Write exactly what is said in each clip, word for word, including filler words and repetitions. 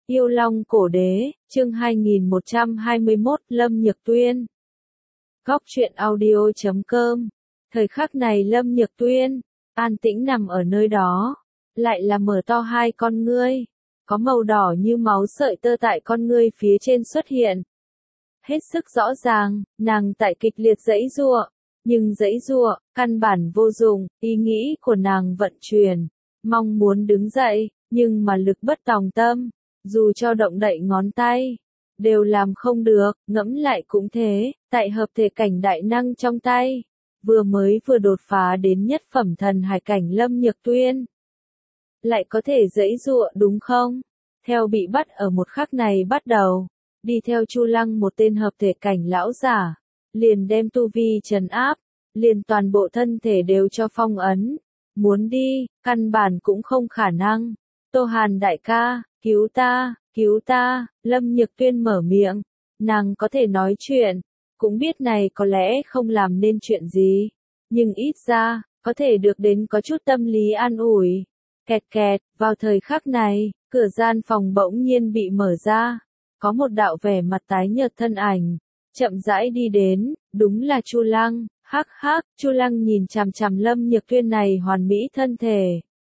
Yêu Long Cổ Đế, chương hai nghìn một trăm hai mươi mốt, Lâm Nhược Tuyên. Góc truyện audio chấm com. Thời khắc này Lâm Nhược Tuyên, an tĩnh nằm ở nơi đó, lại là mở to hai con ngươi, có màu đỏ như máu sợi tơ tại con ngươi phía trên xuất hiện. Hết sức rõ ràng, nàng tại kịch liệt giãy giụa, nhưng giãy giụa, căn bản vô dụng, ý nghĩ của nàng vận chuyển, mong muốn đứng dậy, nhưng mà lực bất tòng tâm. Dù cho động đậy ngón tay, đều làm không được, ngẫm lại cũng thế, tại hợp thể cảnh đại năng trong tay, vừa mới vừa đột phá đến nhất phẩm thần hải cảnh Lâm Nhược Tuyên. Lại có thể giãy giụa đúng không? Theo bị bắt ở một khắc này bắt đầu, đi theo Chu Lăng một tên hợp thể cảnh lão giả, liền đem tu vi trấn áp, liền toàn bộ thân thể đều cho phong ấn, muốn đi, căn bản cũng không khả năng. Tô Hàn đại ca, cứu ta, cứu ta, Lâm Nhược Tuyên mở miệng, nàng có thể nói chuyện, cũng biết này có lẽ không làm nên chuyện gì, nhưng ít ra, có thể được đến có chút tâm lý an ủi. Kẹt kẹt, vào thời khắc này, cửa gian phòng bỗng nhiên bị mở ra, có một đạo vẻ mặt tái nhợt thân ảnh, chậm rãi đi đến, đúng là Chu Lăng, hắc hắc, Chu Lăng nhìn chằm chằm Lâm Nhược Tuyên này hoàn mỹ thân thể.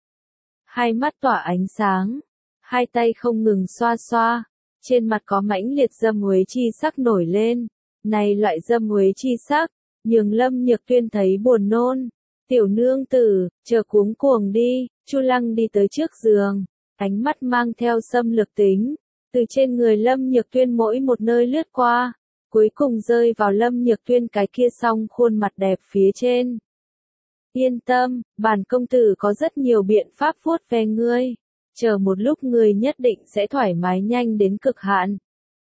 Hai mắt tỏa ánh sáng, hai tay không ngừng xoa xoa, trên mặt có mãnh liệt dâm uế chi sắc nổi lên, này loại dâm uế chi sắc, nhường Lâm Nhược Tuyên thấy buồn nôn. Tiểu nương tử, chờ cuống cuồng đi, Chu Lăng đi tới trước giường, ánh mắt mang theo xâm lược tính, từ trên người Lâm Nhược Tuyên mỗi một nơi lướt qua, cuối cùng rơi vào Lâm Nhược Tuyên cái kia song khuôn mặt đẹp phía trên. Yên tâm, bản công tử có rất nhiều biện pháp vuốt ve ngươi, chờ một lúc ngươi nhất định sẽ thoải mái nhanh đến cực hạn.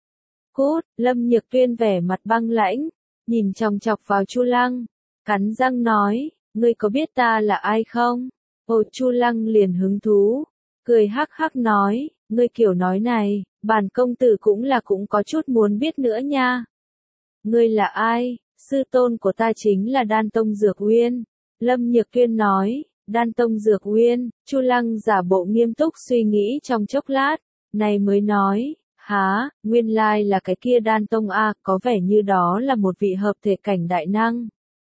Cút, Lâm Nhược Tuyên vẻ mặt băng lãnh, nhìn chòng chọc vào Chu Lăng, cắn răng nói, ngươi có biết ta là ai không? Ồ, Chu Lăng liền hứng thú, cười hắc hắc nói, ngươi kiểu nói này, bản công tử cũng là cũng có chút muốn biết nữa nha. Ngươi là ai? Sư tôn của ta chính là Đan Tông Dược Uyên. Lâm Nhược Tuyên nói, Đan Tông Dược Uyên. Chu Lăng giả bộ nghiêm túc suy nghĩ trong chốc lát, này mới nói, há, nguyên lai là cái kia Đan Tông a, có vẻ như đó là một vị hợp thể cảnh đại năng,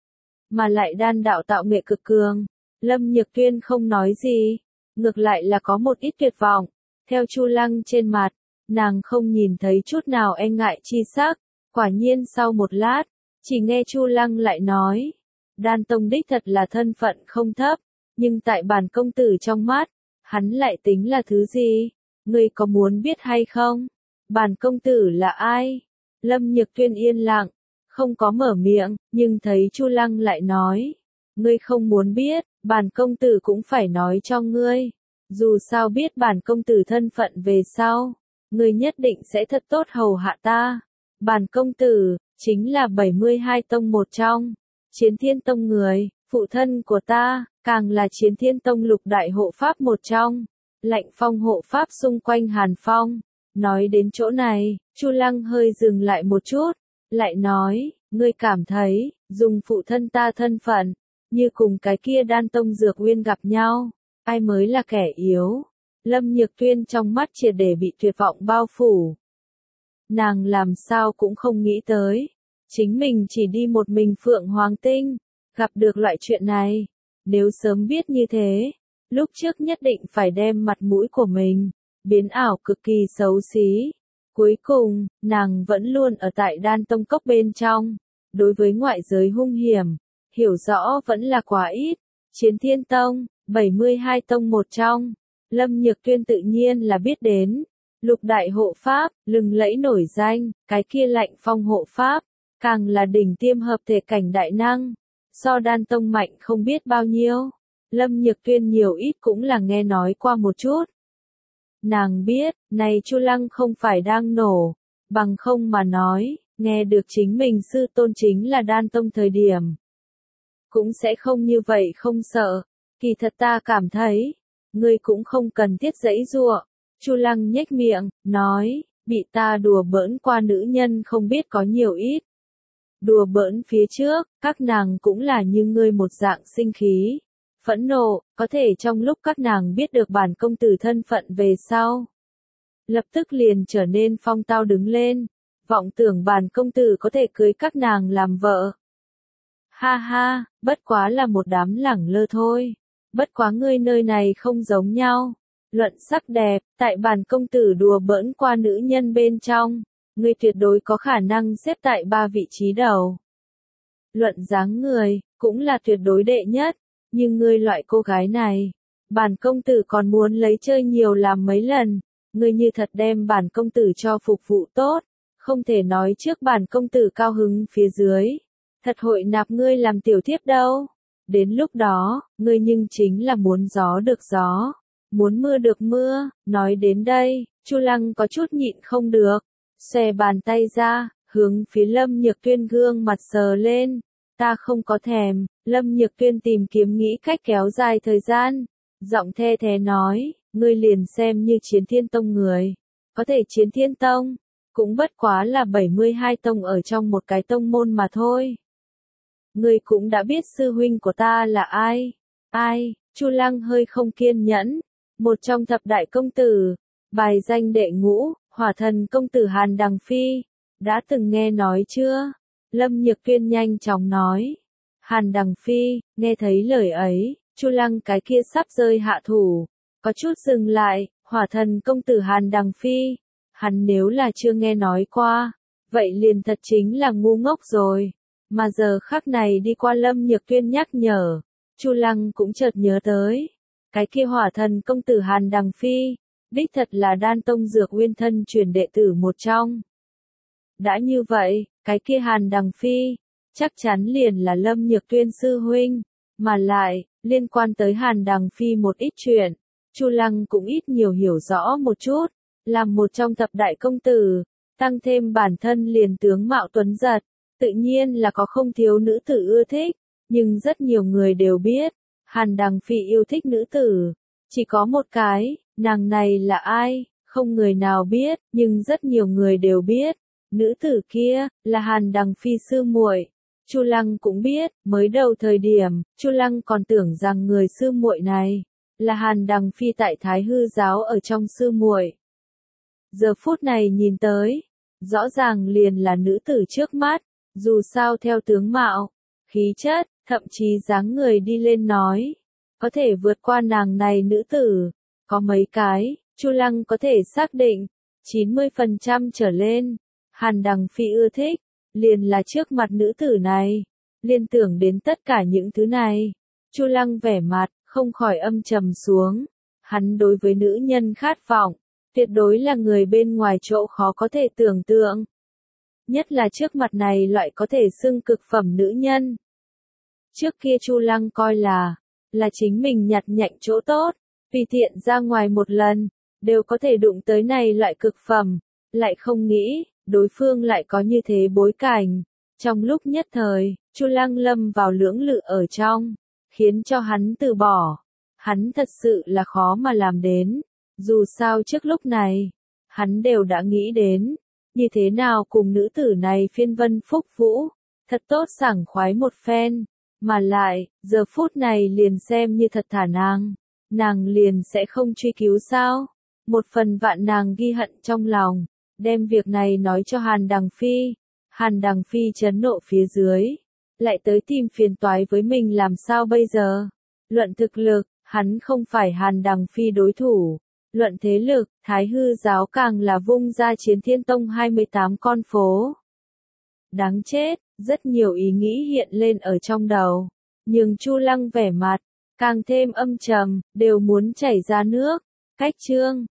mà lại đan đạo tạo nghệ cực cường. Lâm Nhược Tuyên không nói gì, ngược lại là có một ít tuyệt vọng, theo Chu Lăng trên mặt, nàng không nhìn thấy chút nào e ngại chi sắc. Quả nhiên sau một lát, chỉ nghe Chu Lăng lại nói, Đan Tông đích thật là thân phận không thấp, nhưng tại bản công tử trong mắt, hắn lại tính là thứ gì? Ngươi có muốn biết hay không? Bản công tử là ai? Lâm Nhược Tuyên yên lặng, không có mở miệng, nhưng thấy Chu Lăng lại nói, ngươi không muốn biết, bản công tử cũng phải nói cho ngươi. Dù sao biết bản công tử thân phận về sau, ngươi nhất định sẽ thật tốt hầu hạ ta. Bản công tử, chính là bảy mươi hai tông một trong, Chiến Thiên Tông người, phụ thân của ta, càng là Chiến Thiên Tông lục đại hộ pháp một trong, Lạnh Phong hộ pháp xung quanh Hàn Phong. Nói đến chỗ này, Chu Lăng hơi dừng lại một chút, lại nói, ngươi cảm thấy, dùng phụ thân ta thân phận, như cùng cái kia Đan Tông Dược Uyên gặp nhau, ai mới là kẻ yếu? Lâm Nhược Tuyên trong mắt triệt để bị tuyệt vọng bao phủ. Nàng làm sao cũng không nghĩ tới, chính mình chỉ đi một mình Phượng Hoàng Tinh, gặp được loại chuyện này. Nếu sớm biết như thế, lúc trước nhất định phải đem mặt mũi của mình biến ảo cực kỳ xấu xí. Cuối cùng, nàng vẫn luôn ở tại Đan Tông Cốc bên trong, đối với ngoại giới hung hiểm, hiểu rõ vẫn là quá ít. Chiến Thiên Tông, bảy mươi hai tông một trong, Lâm Nhược Tuyên tự nhiên là biết đến. Lục đại hộ pháp, lừng lẫy nổi danh, cái kia Lạnh Phong hộ pháp, càng là đỉnh tiêm hợp thể cảnh đại năng, so Đan Tông mạnh không biết bao nhiêu. Lâm Nhược Tuyên nhiều ít cũng là nghe nói qua một chút. Nàng biết, này Chu Lăng không phải đang nổ, bằng không mà nói, nghe được chính mình sư tôn chính là Đan Tông thời điểm, cũng sẽ không như vậy không sợ. Kỳ thật ta cảm thấy, ngươi cũng không cần thiết giãy giụa. Chu Lăng nhếch miệng, nói, bị ta đùa bỡn qua nữ nhân không biết có nhiều ít. Đùa bỡn phía trước, các nàng cũng là như ngươi một dạng sinh khí, phẫn nộ, có thể trong lúc các nàng biết được bản công tử thân phận về sau, lập tức liền trở nên phong tao đứng lên, vọng tưởng bản công tử có thể cưới các nàng làm vợ. Ha ha, bất quá là một đám lẳng lơ thôi, bất quá ngươi nơi này không giống nhau. Luận sắc đẹp, tại bản công tử đùa bỡn qua nữ nhân bên trong, ngươi tuyệt đối có khả năng xếp tại ba vị trí đầu. Luận dáng người, cũng là tuyệt đối đệ nhất, nhưng ngươi loại cô gái này, bản công tử còn muốn lấy chơi nhiều làm mấy lần, ngươi như thật đem bản công tử cho phục vụ tốt, không thể nói trước bản công tử cao hứng phía dưới, thật hội nạp ngươi làm tiểu thiếp đâu. Đến lúc đó, ngươi nhưng chính là muốn gió được gió, muốn mưa được mưa. Nói đến đây, Chu Lăng có chút nhịn không được, xòe bàn tay ra, hướng phía Lâm Nhược Tuyên gương mặt sờ lên. Ta không có thèm. Lâm Nhược Tuyên tìm kiếm nghĩ cách kéo dài thời gian, giọng the thế nói, ngươi liền xem như Chiến Thiên Tông người, có thể Chiến Thiên Tông, cũng bất quá là bảy mươi hai tông ở trong một cái tông môn mà thôi. Ngươi cũng đã biết sư huynh của ta là ai. Ai? Chu Lăng hơi không kiên nhẫn. Một trong thập đại công tử, bài danh đệ ngũ, Hỏa Thần công tử Hàn Đằng Phi, đã từng nghe nói chưa? Lâm Nhược Tuyên nhanh chóng nói. Hàn Đằng Phi, nghe thấy lời ấy, Chu Lăng cái kia sắp rơi hạ thủ, có chút dừng lại. Hỏa Thần công tử Hàn Đằng Phi, hắn nếu là chưa nghe nói qua, vậy liền thật chính là ngu ngốc rồi. Mà giờ khắc này đi qua Lâm Nhược Tuyên nhắc nhở, Chu Lăng cũng chợt nhớ tới, cái kia Hỏa Thần công tử Hàn Đằng Phi, đích thật là Đan Tông Dược Uyên thân truyền đệ tử một trong. Đã như vậy, cái kia Hàn Đằng Phi, chắc chắn liền là Lâm Nhược Tuyên sư huynh, mà lại, liên quan tới Hàn Đằng Phi một ít chuyện, Chu Lăng cũng ít nhiều hiểu rõ một chút, làm một trong thập đại công tử, tăng thêm bản thân liền tướng mạo tuấn giật, tự nhiên là có không thiếu nữ tử ưa thích, nhưng rất nhiều người đều biết, Hàn Đằng Phi yêu thích nữ tử, chỉ có một cái, nàng này là ai, không người nào biết, nhưng rất nhiều người đều biết, nữ tử kia, là Hàn Đằng Phi sư muội. Chu Lăng cũng biết, mới đầu thời điểm, Chu Lăng còn tưởng rằng người sư muội này, là Hàn Đằng Phi tại Thái Hư giáo ở trong sư muội. Giờ phút này nhìn tới, rõ ràng liền là nữ tử trước mắt, dù sao theo tướng mạo, khí chất, thậm chí dáng người đi lên nói, có thể vượt qua nàng này nữ tử, có mấy cái, Chu Lăng có thể xác định, chín mươi phần trăm trở lên, Hàn Đằng Phi ưa thích, liền là trước mặt nữ tử này, liên tưởng đến tất cả những thứ này, Chu Lăng vẻ mặt, không khỏi âm trầm xuống, hắn đối với nữ nhân khát vọng, tuyệt đối là người bên ngoài chỗ khó có thể tưởng tượng. Nhất là trước mặt này loại có thể xưng cực phẩm nữ nhân. Trước kia Chu Lăng coi là, là chính mình nhặt nhạnh chỗ tốt, tùy tiện ra ngoài một lần, đều có thể đụng tới này loại cực phẩm, lại không nghĩ, đối phương lại có như thế bối cảnh. Trong lúc nhất thời, Chu Lăng lâm vào lưỡng lự ở trong, khiến cho hắn từ bỏ. Hắn thật sự là khó mà làm đến, dù sao trước lúc này, hắn đều đã nghĩ đến, như thế nào cùng nữ tử này phiên vân phúc vũ, thật tốt sảng khoái một phen, mà lại, giờ phút này liền xem như thật thả nàng, nàng liền sẽ không truy cứu sao, một phần vạn nàng ghi hận trong lòng, đem việc này nói cho Hàn Đằng Phi, Hàn Đằng Phi chấn nộ phía dưới, lại tới tìm phiền toái với mình làm sao bây giờ, luận thực lực, hắn không phải Hàn Đằng Phi đối thủ. Luận thế lực, Thái Hư giáo càng là vung ra Chiến Thiên Tông hai mươi tám con phố. Đáng chết, rất nhiều ý nghĩ hiện lên ở trong đầu, nhưng Chu Lăng vẻ mặt, càng thêm âm trầm, đều muốn chảy ra nước. Cách chương